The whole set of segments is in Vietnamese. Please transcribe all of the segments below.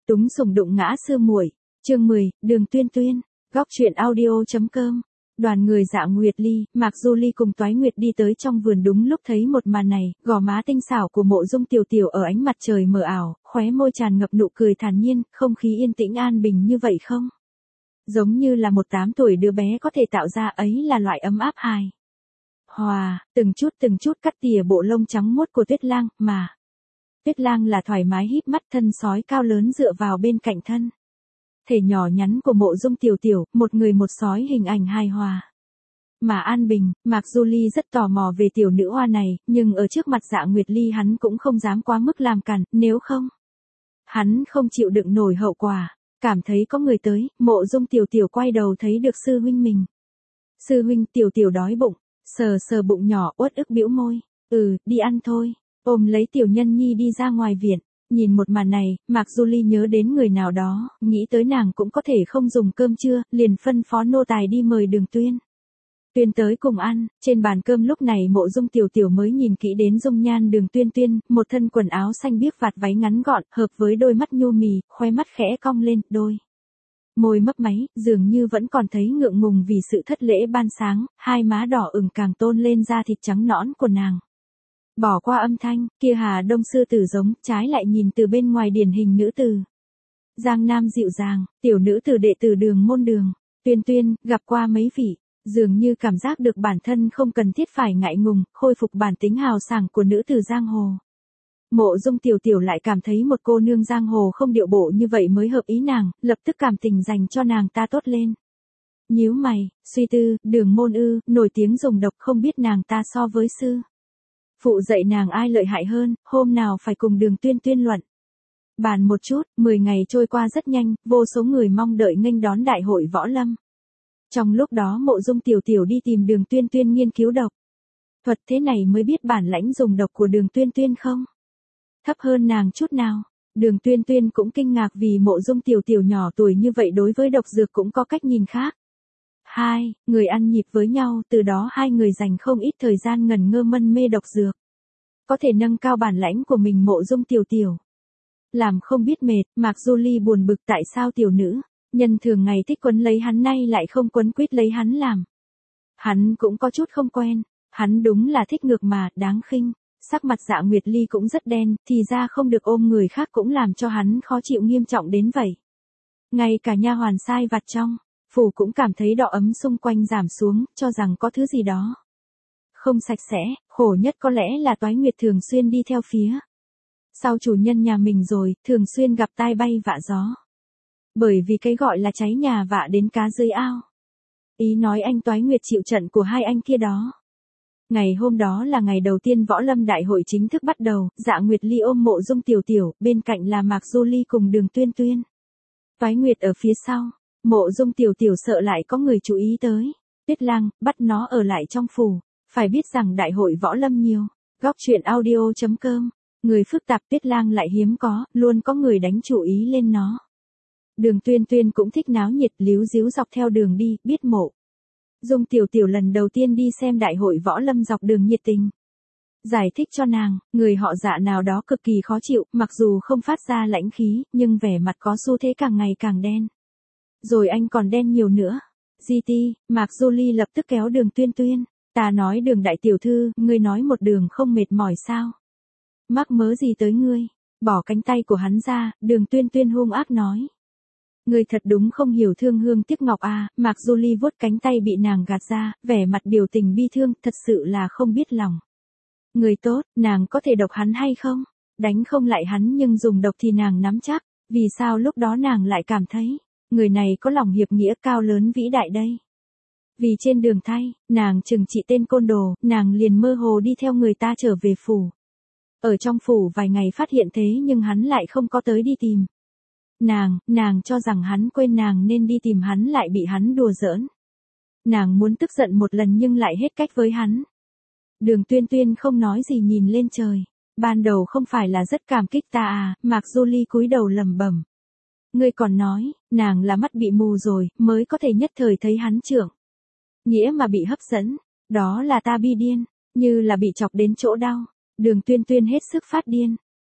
Túng sủng đụng ngã sư muội. Chương 10, Đường Tuyên Tuyên. Góc truyện audio.com. Đoàn người Dạ Nguyệt Ly, Mạc Du Ly cùng Toái Nguyệt đi tới trong vườn, đúng lúc thấy một màn này, gò má tinh xảo của Mộ Dung Tiểu Tiểu ở ánh mặt trời mờ ảo, khóe môi tràn ngập nụ cười thản nhiên, không khí yên tĩnh an bình như vậy không? Giống như là một 8 tuổi đứa bé có thể tạo ra, ấy là loại ấm áp hài hòa, từng chút cắt tỉa bộ lông trắng muốt của Tuyết Lang, mà Tuyết Lang là thoải mái híp mắt, thân sói cao lớn dựa vào bên cạnh thân thể nhỏ nhắn của Mộ Dung Tiểu Tiểu, một người một sói hình ảnh hài hòa mà an bình. Mạc Du Ly rất tò mò về tiểu nữ hoa này, nhưng ở trước mặt Dạ Nguyệt Ly hắn cũng không dám quá mức làm cản, nếu không hắn không chịu đựng nổi hậu quả. Cảm thấy có người tới, Mộ Dung Tiểu Tiểu quay đầu thấy được sư huynh mình. Sư huynh. Tiểu Tiểu đói bụng, sờ bụng nhỏ, uất ức bĩu môi. Đi ăn thôi. Ôm lấy Tiểu Nhân Nhi đi ra ngoài viện. Nhìn một màn này, Mạc Du Ly nhớ đến người nào đó, nghĩ tới nàng cũng có thể không dùng cơm trưa, liền phân phó nô tài đi mời Đường Tuyên tới cùng ăn. Trên bàn cơm lúc này Mộ Dung Tiểu Tiểu mới nhìn kỹ đến dung nhan Đường Tuyên, một thân quần áo xanh biếc vạt váy ngắn gọn, hợp với đôi mắt nhu mì, khóe mắt khẽ cong lên, đôi môi mấp máy, dường như vẫn còn thấy ngượng ngùng vì sự thất lễ ban sáng, hai má đỏ ửng càng tôn lên da thịt trắng nõn của nàng. Bỏ qua âm thanh, kia Hà Đông sư tử giống, trái lại nhìn từ bên ngoài điển hình nữ tử Giang Nam dịu dàng, tiểu nữ tử đệ tử Đường môn Đường Tuyên, gặp qua mấy vị. Dường như cảm giác được bản thân không cần thiết phải ngại ngùng, khôi phục bản tính hào sảng của nữ tử giang hồ. Mộ Dung Tiểu Tiểu lại cảm thấy một cô nương giang hồ không điệu bộ như vậy mới hợp ý nàng, lập tức cảm tình dành cho nàng ta tốt lên. Nhíu mày, suy tư, Đường môn nổi tiếng dùng độc, không biết nàng ta so với sư phụ dạy nàng ai lợi hại hơn, hôm nào phải cùng Đường Tuyên luận bàn một chút. 10 ngày trôi qua rất nhanh, vô số người mong đợi nghênh đón đại hội võ lâm. Trong lúc đó Mộ Dung Tiểu Tiểu đi tìm Đường Tuyên nghiên cứu độc thuật, thế này mới biết bản lãnh dùng độc của Đường Tuyên không thấp hơn nàng chút nào. Đường Tuyên cũng kinh ngạc vì Mộ Dung Tiểu Tiểu nhỏ tuổi như vậy đối với độc dược cũng có cách nhìn khác. Hai người ăn nhịp với nhau, từ đó hai người dành không ít thời gian ngẩn ngơ mân mê độc dược, có thể nâng cao bản lãnh của mình. Mộ Dung Tiểu Tiểu làm không biết mệt, Mạc Du Ly buồn bực tại sao tiểu nữ nhân thường ngày thích quấn lấy hắn nay lại không quấn quýt lấy hắn làm. Hắn cũng có chút không quen, hắn đúng là thích ngược mà, đáng khinh. Sắc mặt Dạ Nguyệt Ly cũng rất đen, thì ra không được ôm người khác cũng làm cho hắn khó chịu nghiêm trọng đến vậy. Ngay cả nha hoàn sai vặt trong phủ cũng cảm thấy độ ấm xung quanh giảm xuống, cho rằng có thứ gì đó không sạch sẽ. Khổ nhất có lẽ là Toái Nguyệt thường xuyên đi theo phía sau chủ nhân nhà mình rồi, thường xuyên gặp tai bay vạ gió. Bởi vì cái gọi là cháy nhà vạ đến cá dưới ao. Ý nói anh Toái Nguyệt chịu trận của hai anh kia đó. Ngày hôm đó là ngày đầu tiên võ lâm đại hội chính thức bắt đầu. Dạ Nguyệt Ly ôm Mộ Dung Tiểu Tiểu, bên cạnh là Mạc Du Ly cùng Đường Tuyên. Toái Nguyệt ở phía sau. Mộ Dung Tiểu Tiểu sợ lại có người chú ý tới. Tuyết Lang, bắt nó ở lại trong phủ. Phải biết rằng đại hội võ lâm nhiều. Góc truyện audio.com. Người phức tạp, Tuyết Lang lại hiếm có, luôn có người đánh chú ý lên nó. Đường Tuyên cũng thích náo nhiệt, líu díu dọc theo đường đi, biết Mộ Dung Tiểu Tiểu lần đầu tiên đi xem đại hội võ lâm dọc đường nhiệt tình giải thích cho nàng, người họ Dạ nào đó cực kỳ khó chịu, mặc dù không phát ra lãnh khí, nhưng vẻ mặt có xu thế càng ngày càng đen. Rồi anh còn đen nhiều nữa. GT, Mạc Du Ly lập tức kéo Đường Tuyên. Ta nói Đường đại tiểu thư, ngươi nói một đường không mệt mỏi sao? Mắc mớ gì tới ngươi? Bỏ cánh tay của hắn ra, Đường Tuyên hung ác nói. Ngươi thật đúng không hiểu thương hương tiếc ngọc à. Mạc Du Ly vuốt cánh tay bị nàng gạt ra, vẻ mặt biểu tình bi thương, thật sự là không biết lòng. Người tốt, nàng có thể độc hắn hay không? Đánh không lại hắn nhưng dùng độc thì nàng nắm chắc. Vì sao lúc đó nàng lại cảm thấy người này có lòng hiệp nghĩa cao lớn vĩ đại đây? Vì trên đường thay, nàng trừng trị tên côn đồ, nàng liền mơ hồ đi theo người ta trở về phủ. Ở trong phủ vài ngày phát hiện thế nhưng hắn lại không có tới đi tìm nàng cho rằng hắn quên nàng nên đi tìm hắn lại bị hắn đùa giỡn. Nàng muốn tức giận một lần nhưng lại hết cách với hắn. Đường Tuyên không nói gì nhìn lên trời. Ban đầu không phải là rất cảm kích ta à? Mạc Du Ly cúi đầu lẩm bẩm. Ngươi còn nói, nàng là mắt bị mù rồi, mới có thể nhất thời thấy hắn trưởng nghĩa mà bị hấp dẫn. Đó là ta bi điên, như là bị chọc đến chỗ đau. Đường Tuyên hết sức phát điên.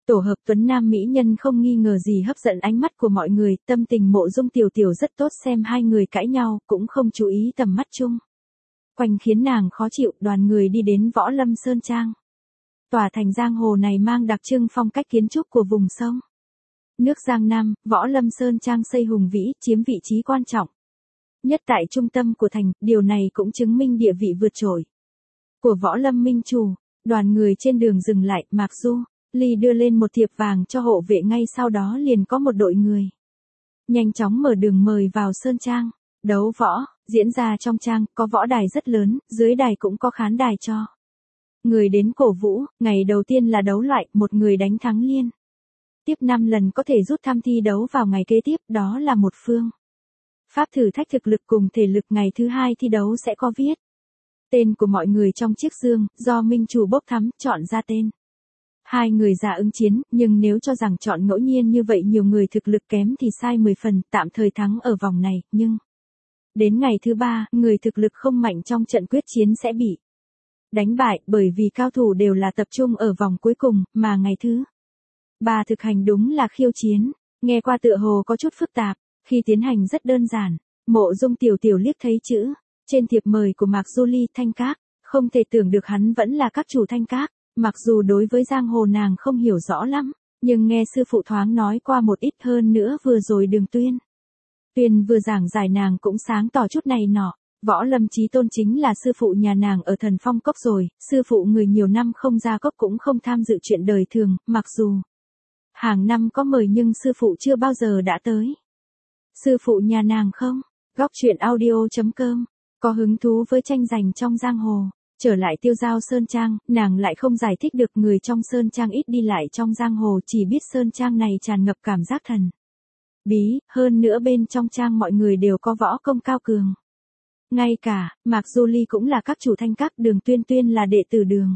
Tổ hợp tuấn nam mỹ nhân không nghi ngờ gì hấp dẫn ánh mắt của mọi người, tâm tình Mộ Dung Tiểu Tiểu rất tốt, xem hai người cãi nhau, cũng không chú ý tầm mắt chung quanh khiến nàng khó chịu. Đoàn người đi đến Võ Lâm Sơn Trang. Tòa thành giang hồ này mang đặc trưng phong cách kiến trúc của vùng sông nước Giang Nam. Võ Lâm Sơn Trang xây hùng vĩ, chiếm vị trí quan trọng nhất tại trung tâm của thành, điều này cũng chứng minh địa vị vượt trội của Võ Lâm minh chủ. Đoàn người trên đường dừng lại, Mạc Du Ly đưa lên một thiệp vàng cho hộ vệ, ngay sau đó liền có một đội người nhanh chóng mở đường mời vào Sơn Trang. Đấu võ diễn ra trong trang, có võ đài rất lớn, dưới đài cũng có khán đài cho người đến cổ vũ. Ngày đầu tiên là đấu loại, một người đánh thắng liên tiếp 5 lần có thể rút thăm thi đấu vào ngày kế tiếp, đó là một phương pháp thử thách thực lực cùng thể lực. Ngày thứ hai thi đấu sẽ có viết tên của mọi người trong chiếc dương, do minh chủ bốc thăm chọn ra tên hai người ra ứng chiến, nhưng nếu cho rằng chọn ngẫu nhiên như vậy nhiều người thực lực kém thì sai 10 phần, tạm thời thắng ở vòng này, nhưng đến ngày thứ ba, người thực lực không mạnh trong trận quyết chiến sẽ bị đánh bại, bởi vì cao thủ đều là tập trung ở vòng cuối cùng, mà ngày thứ ba thực hành đúng là khiêu chiến. Nghe qua tựa hồ có chút phức tạp, khi tiến hành rất đơn giản. Mộ Dung Tiểu Tiểu liếc thấy chữ trên thiệp mời của Mạc Du Ly, Thanh Các, không thể tưởng được hắn vẫn là các chủ Thanh Các. Mặc dù đối với giang hồ nàng không hiểu rõ lắm, nhưng nghe sư phụ thoáng nói qua một ít, hơn nữa vừa rồi Đường Tuyên vừa giảng giải nàng cũng sáng tỏ chút này nọ. Võ Lâm Chí Tôn chính là sư phụ nhà nàng ở Thần Phong Cốc rồi, sư phụ người nhiều năm không ra cốc cũng không tham dự chuyện đời thường, mặc dù hàng năm có mời nhưng sư phụ chưa bao giờ đã tới. Sư phụ nhà nàng không? Góc truyện audio.com có hứng thú với tranh giành trong giang hồ. Trở lại Tiêu Giao Sơn Trang, nàng lại không giải thích được, người trong Sơn Trang ít đi lại trong giang hồ, chỉ biết Sơn Trang này tràn ngập cảm giác thần bí, hơn nữa bên trong trang mọi người đều có võ công cao cường. Ngay cả Mạc Du Ly cũng là các chủ Thanh Các, Đường Tuyên là đệ tử Đường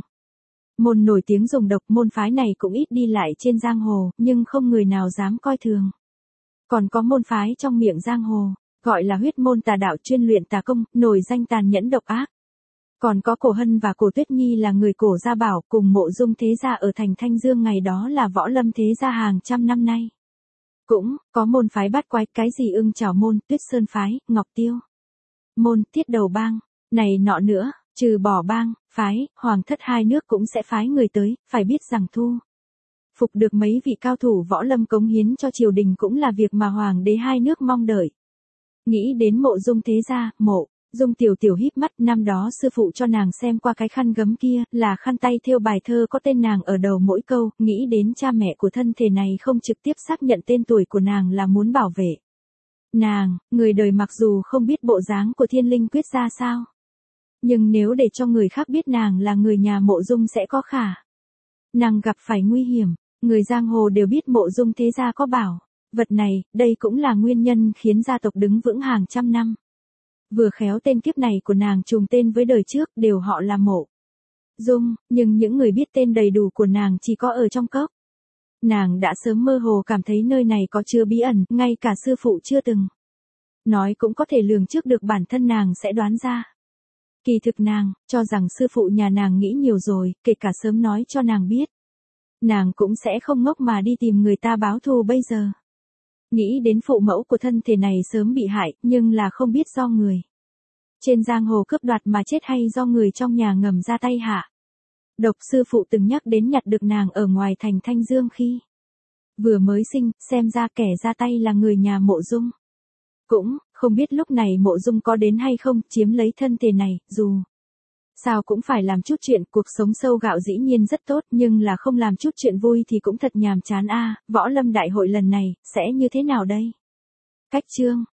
môn nổi tiếng dùng độc, môn phái này cũng ít đi lại trên giang hồ, nhưng không người nào dám coi thường. Còn có môn phái trong miệng giang hồ, gọi là huyết môn tà đạo, chuyên luyện tà công, nổi danh tàn nhẫn độc ác. Còn có Cổ Hân và Cổ Tuyết Nhi là người Cổ gia bảo, cùng Mộ Dung thế gia ở thành Thanh Dương, ngày đó là Võ Lâm thế gia hàng trăm năm nay. Cũng có môn phái bát quái, cái gì Ưng Chảo môn, Tuyết Sơn phái, Ngọc Tiêu môn, Thiết Đầu bang, này nọ nữa. Trừ bỏ bang, phái, hoàng thất hai nước cũng sẽ phái người tới, phải biết rằng thu phục được mấy vị cao thủ võ lâm cống hiến cho triều đình cũng là việc mà hoàng đế hai nước mong đợi. Nghĩ đến Mộ Dung thế gia, Mộ Dung Tiểu Tiểu híp mắt, năm đó sư phụ cho nàng xem qua cái khăn gấm kia, là khăn tay thêu bài thơ có tên nàng ở đầu mỗi câu, nghĩ đến cha mẹ của thân thể này không trực tiếp xác nhận tên tuổi của nàng là muốn bảo vệ nàng. Người đời mặc dù không biết bộ dáng của Thiên Linh Quyết ra sao, nhưng nếu để cho người khác biết nàng là người nhà Mộ Dung sẽ có khả năng gặp phải nguy hiểm. Người giang hồ đều biết Mộ Dung thế gia có bảo vật này, đây cũng là nguyên nhân khiến gia tộc đứng vững hàng trăm năm. Vừa khéo tên kiếp này của nàng trùng tên với đời trước, đều họ là Mộ Dung, nhưng những người biết tên đầy đủ của nàng chỉ có ở trong cốc. Nàng đã sớm mơ hồ cảm thấy nơi này có chứa bí ẩn, ngay cả sư phụ chưa từng nói cũng có thể lường trước được bản thân nàng sẽ đoán ra. Kỳ thực nàng cho rằng sư phụ nhà nàng nghĩ nhiều rồi, kể cả sớm nói cho nàng biết, nàng cũng sẽ không ngốc mà đi tìm người ta báo thù bây giờ. Nghĩ đến phụ mẫu của thân thể này sớm bị hại, nhưng là không biết do người trên giang hồ cướp đoạt mà chết hay do người trong nhà ngầm ra tay hạ độc. Sư phụ từng nhắc đến nhặt được nàng ở ngoài thành Thanh Dương khi vừa mới sinh, xem ra kẻ ra tay là người nhà Mộ Dung. Cũng không biết lúc này Mộ Dung có đến hay không, chiếm lấy thân thể này, dù sao cũng phải làm chút chuyện. Cuộc sống sâu gạo dĩ nhiên rất tốt, nhưng là không làm chút chuyện vui thì cũng thật nhàm chán a. Võ Lâm đại hội lần này sẽ như thế nào đây? Cách chương